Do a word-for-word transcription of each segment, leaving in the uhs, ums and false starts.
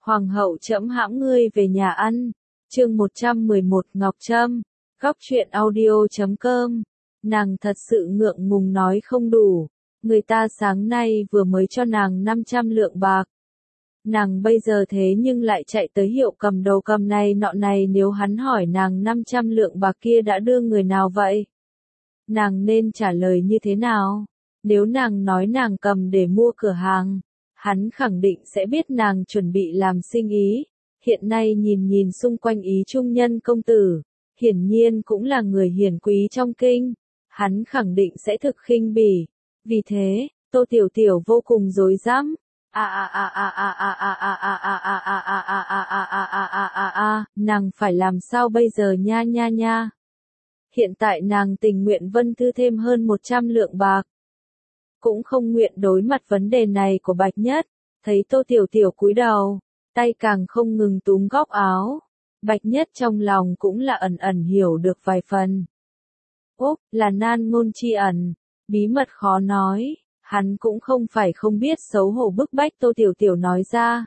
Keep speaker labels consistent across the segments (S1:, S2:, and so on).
S1: Hoàng hậu trẫm hãm ngươi về nhà ăn. Chương một trăm mười một Ngọc Trâm. Góc truyện audio chấm com. Nàng thật sự ngượng ngùng nói không đủ. Người ta sáng nay vừa mới cho nàng năm trăm lượng bạc. Nàng bây giờ thế nhưng lại chạy tới hiệu cầm đầu cầm này nọ này, nếu hắn hỏi nàng năm trăm lượng bạc kia đã đưa người nào vậy? Nàng nên trả lời như thế nào? Nếu nàng nói nàng cầm để mua cửa hàng, hắn khẳng định sẽ biết nàng chuẩn bị làm sinh ý. Hiện nay nhìn nhìn xung quanh Ý Trung Nhân công tử, hiển nhiên cũng là người hiển quý trong kinh, hắn khẳng định sẽ thực khinh bỉ. Vì thế, Tô Tiểu Tiểu vô cùng rối rắm. A a a a a a a a a a a a a a a a a a a a, nàng phải làm sao bây giờ nha nha nha. Hiện tại nàng tình nguyện vân thư thêm hơn một trăm lượng bạc, cũng không nguyện đối mặt vấn đề này của Bạch Nhất. Thấy Tô Tiểu Tiểu cúi đầu, tay càng không ngừng túm góc áo, Bạch Nhất trong lòng cũng là ẩn ẩn hiểu được vài phần. Úp, là nan ngôn chi ẩn, bí mật khó nói, hắn cũng không phải không biết xấu hổ bức bách Tô Tiểu Tiểu nói ra.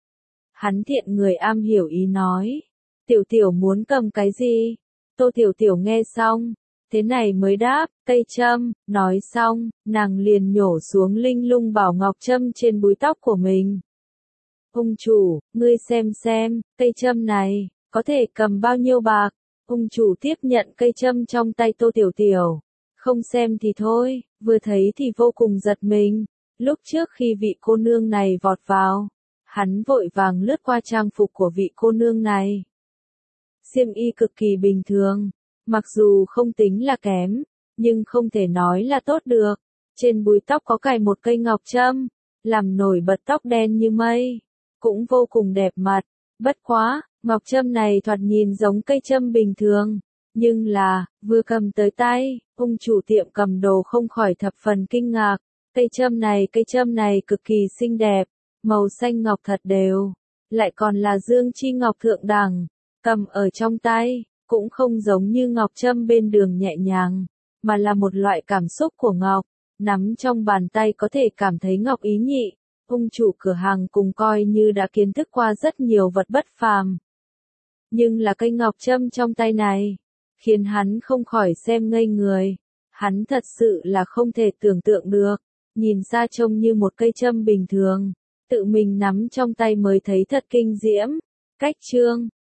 S1: Hắn thiện người am hiểu ý nói, Tiểu Tiểu muốn cầm cái gì? Tô Tiểu Tiểu nghe xong, thế này mới đáp, cây châm. Nói xong, nàng liền nhổ xuống linh lung bảo ngọc châm trên búi tóc của mình. Ông chủ, ngươi xem xem, cây châm này, có thể cầm bao nhiêu bạc? Ông chủ tiếp nhận cây châm trong tay Tô Tiểu Tiểu. Không xem thì thôi, vừa thấy thì vô cùng giật mình. Lúc trước khi vị cô nương này vọt vào, hắn vội vàng lướt qua trang phục của vị cô nương này. Xiêm y cực kỳ bình thường, mặc dù không tính là kém, nhưng không thể nói là tốt được. Trên búi tóc có cài một cây ngọc trâm, làm nổi bật tóc đen như mây, cũng vô cùng đẹp mặt. Bất quá, ngọc trâm này thoạt nhìn giống cây trâm bình thường, nhưng là, vừa cầm tới tay, ông chủ tiệm cầm đồ không khỏi thập phần kinh ngạc. Cây trâm này, cây trâm này cực kỳ xinh đẹp, màu xanh ngọc thật đều, lại còn là dương chi ngọc thượng đẳng, cầm ở trong tay, cũng không giống như ngọc trâm bên đường nhẹ nhàng, mà là một loại cảm xúc của ngọc, nắm trong bàn tay có thể cảm thấy ngọc ý nhị. Ông chủ cửa hàng cùng coi như đã kiến thức qua rất nhiều vật bất phàm, nhưng là cây ngọc trâm trong tay này, khiến hắn không khỏi xem ngây người. Hắn thật sự là không thể tưởng tượng được, nhìn ra trông như một cây trâm bình thường, tự mình nắm trong tay mới thấy thật kinh diễm. Cách chương